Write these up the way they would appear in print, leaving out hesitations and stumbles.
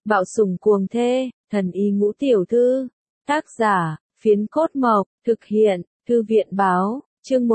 Bạo sủng cuồng thê, thần y ngũ tiểu thư. Tác giả, Phiến Cốt Mộc, thực hiện, Thư viện báo, chương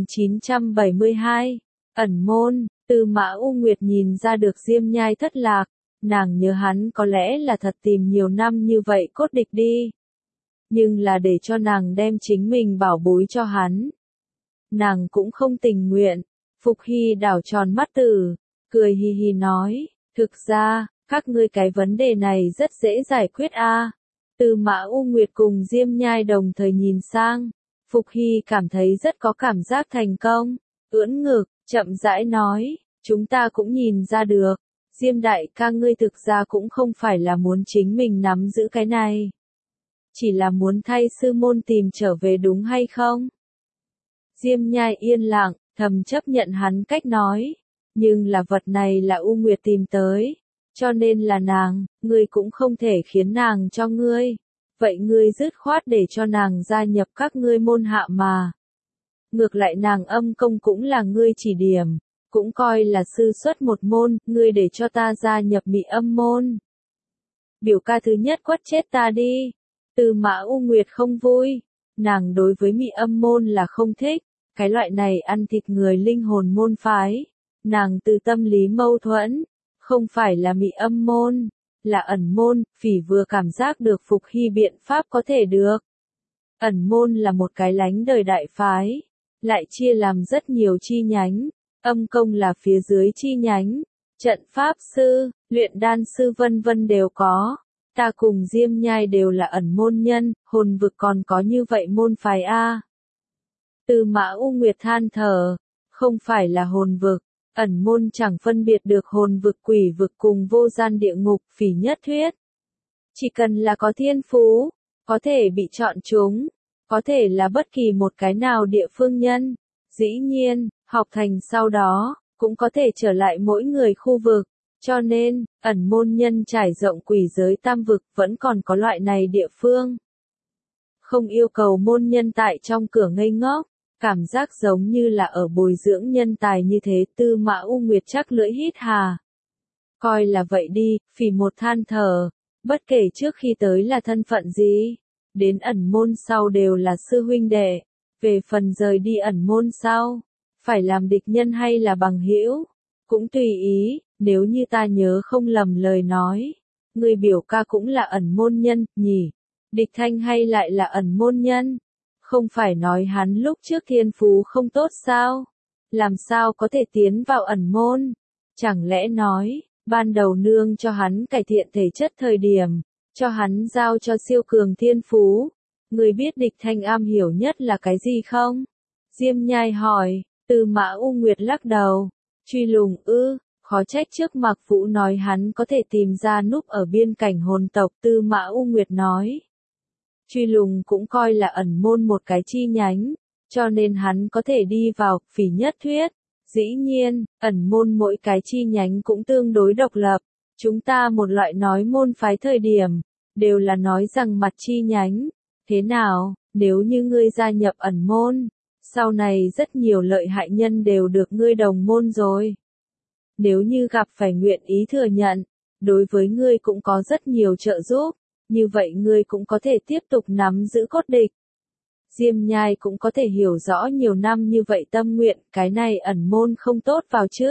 1972. Ẩn môn, Tư Mã U Nguyệt nhìn ra được Diêm Nhai thất lạc, nàng nhớ hắn có lẽ là thật tìm nhiều năm như vậy cốt địch đi. Nhưng là để cho nàng đem chính mình bảo bối cho hắn. Nàng cũng không tình nguyện. Phục Hy đảo tròn mắt tử, cười hì hì nói, thực ra, các ngươi cái vấn đề này rất dễ giải quyết a. Tư Mã U Nguyệt cùng Diêm Nhai đồng thời nhìn sang, Phục Hy cảm thấy rất có cảm giác thành công, ưỡn ngực, chậm rãi nói, chúng ta cũng nhìn ra được, Diêm đại ca ngươi thực ra cũng không phải là muốn chính mình nắm giữ cái này. Chỉ là muốn thay sư môn tìm trở về đúng hay không? Diêm Nhai yên lặng, thầm chấp nhận hắn cách nói, nhưng là vật này là U Nguyệt tìm tới, cho nên là nàng, ngươi cũng không thể khiến nàng cho ngươi. Vậy ngươi dứt khoát để cho nàng gia nhập các ngươi môn hạ mà. Ngược lại nàng âm công cũng là ngươi chỉ điểm, cũng coi là sư xuất một môn, ngươi để cho ta gia nhập Mị Âm môn. Biểu ca thứ nhất quất chết ta đi. Tư Mã U Nguyệt không vui, nàng đối với Mị Âm môn là không thích, cái loại này ăn thịt người linh hồn môn phái. Nàng từ tâm lý mâu thuẫn, không phải là Mị Âm môn, là ẩn môn, Phỉ vừa cảm giác được Phục Hy biện pháp có thể được. Ẩn môn là một cái lánh đời đại phái, lại chia làm rất nhiều chi nhánh, âm công là phía dưới chi nhánh, trận pháp sư, luyện đan sư vân vân đều có. Ta cùng Diêm Nhai đều là ẩn môn nhân, hồn vực còn có như vậy môn phái a. Tư Mã U Nguyệt than thở, không phải là hồn vực, ẩn môn chẳng phân biệt được hồn vực quỷ vực cùng vô gian địa ngục, Phỉ nhất thuyết. Chỉ cần là có thiên phú, có thể bị chọn chúng, có thể là bất kỳ một cái nào địa phương nhân. Dĩ nhiên, học thành sau đó, cũng có thể trở lại mỗi người khu vực. Cho nên, ẩn môn nhân trải rộng quỷ giới tam vực vẫn còn có loại này địa phương. Không yêu cầu môn nhân tại trong cửa ngây ngốc, cảm giác giống như là ở bồi dưỡng nhân tài như thế. Tư Mã U Nguyệt chắc lưỡi hít hà. Coi là vậy đi, Phỉ một than thở, bất kể trước khi tới là thân phận gì, đến ẩn môn sau đều là sư huynh đệ, về phần rời đi ẩn môn sau, phải làm địch nhân hay là bằng hữu, cũng tùy ý. Nếu như ta nhớ không lầm lời nói, người biểu ca cũng là ẩn môn nhân, nhỉ? Địch Thanh hay lại là ẩn môn nhân? Không phải nói hắn lúc trước thiên phú không tốt sao? Làm sao có thể tiến vào ẩn môn? Chẳng lẽ nói, ban đầu nương cho hắn cải thiện thể chất thời điểm, cho hắn giao cho siêu cường thiên phú? Người biết Địch Thanh am hiểu nhất là cái gì không? Diêm Nhai hỏi. Tư Mã U Nguyệt lắc đầu. Truy lùng ư? Khó trách trước Mạc Vũ nói hắn có thể tìm ra núp ở biên cảnh hồn tộc. Tư Mã U Nguyệt nói. Truy lùng cũng coi là ẩn môn một cái chi nhánh, cho nên hắn có thể đi vào. Phỉ nhất thuyết. Dĩ nhiên, ẩn môn mỗi cái chi nhánh cũng tương đối độc lập. Chúng ta một loại nói môn phái thời điểm, đều là nói rằng mặt chi nhánh. Thế nào, nếu như ngươi gia nhập ẩn môn, sau này rất nhiều lợi hại nhân đều được ngươi đồng môn rồi. Nếu như gặp phải nguyện ý thừa nhận, đối với ngươi cũng có rất nhiều trợ giúp, như vậy ngươi cũng có thể tiếp tục nắm giữ cốt địch. Diêm Nhai cũng có thể hiểu rõ nhiều năm như vậy tâm nguyện, cái này ẩn môn không tốt vào chứ.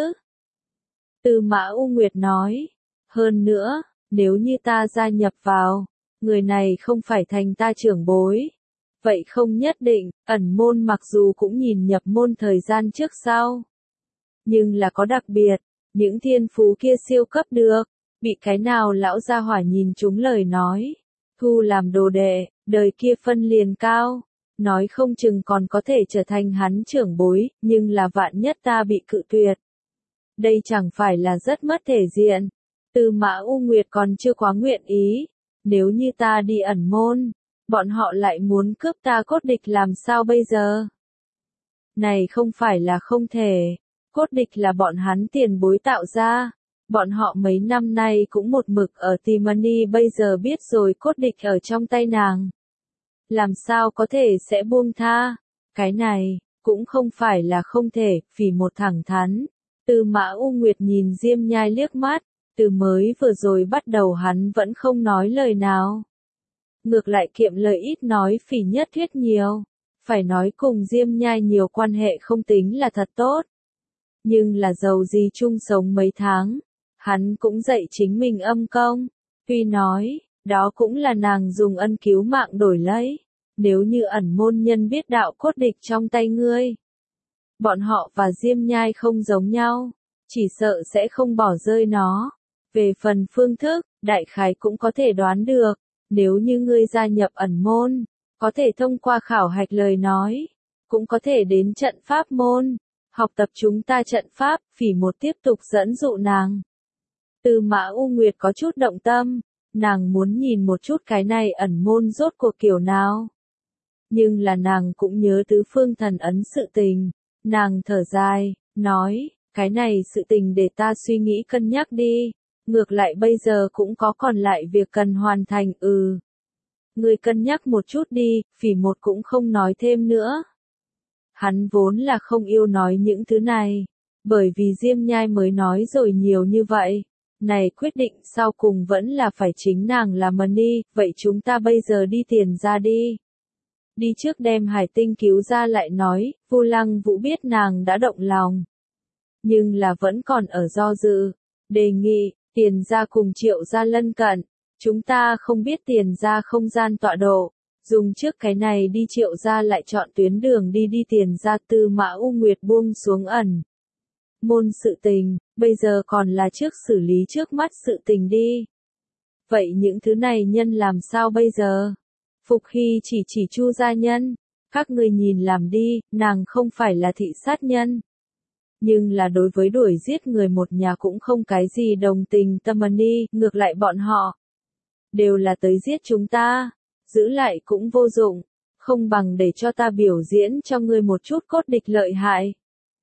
Tư Mã U Nguyệt nói, hơn nữa, nếu như ta gia nhập vào, người này không phải thành ta trưởng bối. Vậy không nhất định, ẩn môn mặc dù cũng nhìn nhập môn thời gian trước sau. Nhưng là có đặc biệt, những thiên phú kia siêu cấp được, bị cái nào lão gia hỏa nhìn chúng lời nói. Thu làm đồ đệ, đời kia phân liền cao, nói không chừng còn có thể trở thành hắn trưởng bối, nhưng là vạn nhất ta bị cự tuyệt. Đây chẳng phải là rất mất thể diện. Tư Mã U Nguyệt còn chưa quá nguyện ý, nếu như ta đi ẩn môn, bọn họ lại muốn cướp ta cốt địch làm sao bây giờ? Này không phải là không thể, cốt địch là bọn hắn tiền bối tạo ra, bọn họ mấy năm nay cũng một mực ở Timani, bây giờ biết rồi cốt địch ở trong tay nàng. Làm sao có thể sẽ buông tha? Cái này, cũng không phải là không thể. Phỉ một thẳng thắn. Tư Mã U Nguyệt nhìn Diêm Nhai liếc mắt, Từ mới vừa rồi bắt đầu hắn vẫn không nói lời nào. Ngược lại kiệm lời ít nói phỉ nhất thuyết nhiều. Phải nói cùng Diêm Nhai nhiều quan hệ không tính là thật tốt. Nhưng là giàu gì chung sống mấy tháng. Hắn cũng dạy chính mình âm công. Tuy nói, đó cũng là nàng dùng ân cứu mạng đổi lấy. Nếu như ẩn môn nhân biết đạo cốt địch trong tay ngươi. Bọn họ và Diêm Nhai không giống nhau. Chỉ sợ sẽ không bỏ rơi nó. Về phần phương thức, đại khái cũng có thể đoán được. Nếu như ngươi gia nhập ẩn môn, có thể thông qua khảo hạch lời nói, cũng có thể đến trận pháp môn, học tập chúng ta trận pháp, Phỉ Một tiếp tục dẫn dụ nàng. Tư Mã U Nguyệt có chút động tâm, nàng muốn nhìn một chút cái này ẩn môn rốt cuộc kiểu nào. Nhưng là nàng cũng nhớ tứ phương thần ấn sự tình, nàng thở dài, nói, cái này sự tình để ta suy nghĩ cân nhắc đi. Ngược lại bây giờ cũng có còn lại việc cần hoàn thành. Ngươi cân nhắc một chút đi, Phỉ Một cũng không nói thêm nữa. Hắn vốn là không yêu nói những thứ này, bởi vì Diêm Nhai mới nói rồi nhiều như vậy. Này quyết định sau cùng vẫn là phải chính nàng làm đi, vậy chúng ta bây giờ đi Tiền ra đi. Đi trước đem Hải Tinh cứu ra lại nói, Vu Lăng Vũ biết nàng đã động lòng. Nhưng là vẫn còn ở do dự, đề nghị. Tiền ra cùng Triệu gia lân cận, chúng ta không biết Tiền ra không gian tọa độ, dùng trước cái này đi Triệu gia lại chọn tuyến đường đi Tiền ra. Tư Mã U Nguyệt buông xuống ẩn môn sự tình, bây giờ còn là trước xử lý trước mắt sự tình đi. Vậy những thứ này nhân làm sao bây giờ? Phục Hy chỉ Chu gia nhân, các ngươi nhìn làm đi, nàng không phải là thị sát nhân. Nhưng là đối với đuổi giết người một nhà cũng không cái gì đồng tình tâm đi, ngược lại bọn họ đều là tới giết chúng ta, giữ lại cũng vô dụng, không bằng để cho ta biểu diễn cho ngươi một chút cốt địch lợi hại.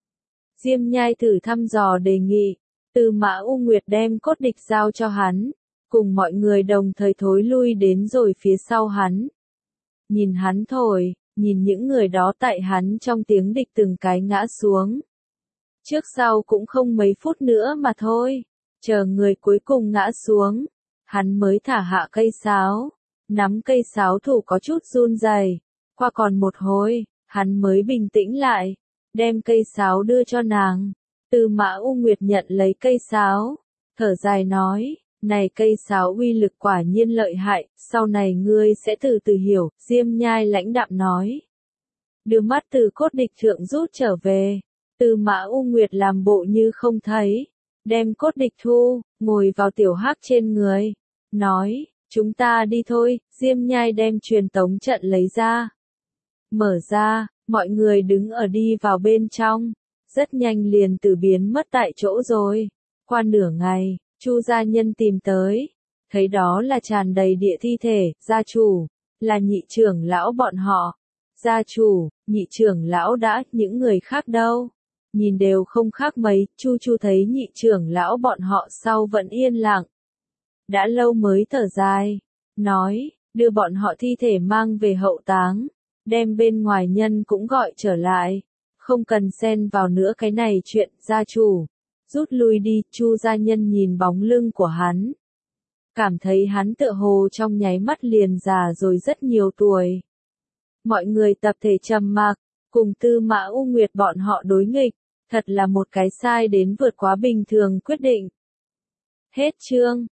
Diêm Nhai thử thăm dò đề nghị, Tư Mã U Nguyệt đem cốt địch giao cho hắn, cùng mọi người đồng thời thối lui đến rồi phía sau hắn. Nhìn hắn thổi, nhìn những người đó tại hắn trong tiếng địch từng cái ngã xuống. Trước sau cũng không mấy phút nữa mà thôi, chờ người cuối cùng ngã xuống, hắn mới thả hạ cây sáo, nắm cây sáo thủ có chút run rẩy. Qua còn một hồi, hắn mới bình tĩnh lại, đem cây sáo đưa cho nàng. Tư Mã U Nguyệt nhận lấy cây sáo, thở dài nói, này cây sáo uy lực quả nhiên lợi hại, sau này ngươi sẽ từ từ hiểu. Diêm Nhai lãnh đạm nói, đưa mắt từ cốt địch thượng rút trở về. Tư Mã U Nguyệt làm bộ như không thấy, đem cốt địch thu, ngồi vào tiểu hắc trên người, nói, chúng ta đi thôi. Diêm Nhai đem truyền tống trận lấy ra, mở ra, mọi người đứng ở đi vào bên trong, rất nhanh liền từ biến mất tại chỗ rồi. Qua nửa ngày, Chu gia nhân tìm tới, thấy đó là tràn đầy địa thi thể, gia chủ, là nhị trưởng lão bọn họ. Gia chủ, nhị trưởng lão đã, những người khác đâu? Nhìn đều không khác mấy, Chu thấy nhị trưởng lão bọn họ sau vẫn yên lặng. Đã lâu mới thở dài, nói, đưa bọn họ thi thể mang về hậu táng, đem bên ngoài nhân cũng gọi trở lại, không cần xen vào nữa cái này chuyện. Gia chủ, rút lui đi. Chu gia nhân nhìn bóng lưng của hắn, cảm thấy hắn tựa hồ trong nháy mắt liền già rồi rất nhiều tuổi. Mọi người tập thể trầm mặc, cùng Tư Mã U Nguyệt bọn họ đối nghịch, thật là một cái sai đến vượt quá bình thường quyết định. Hết chương.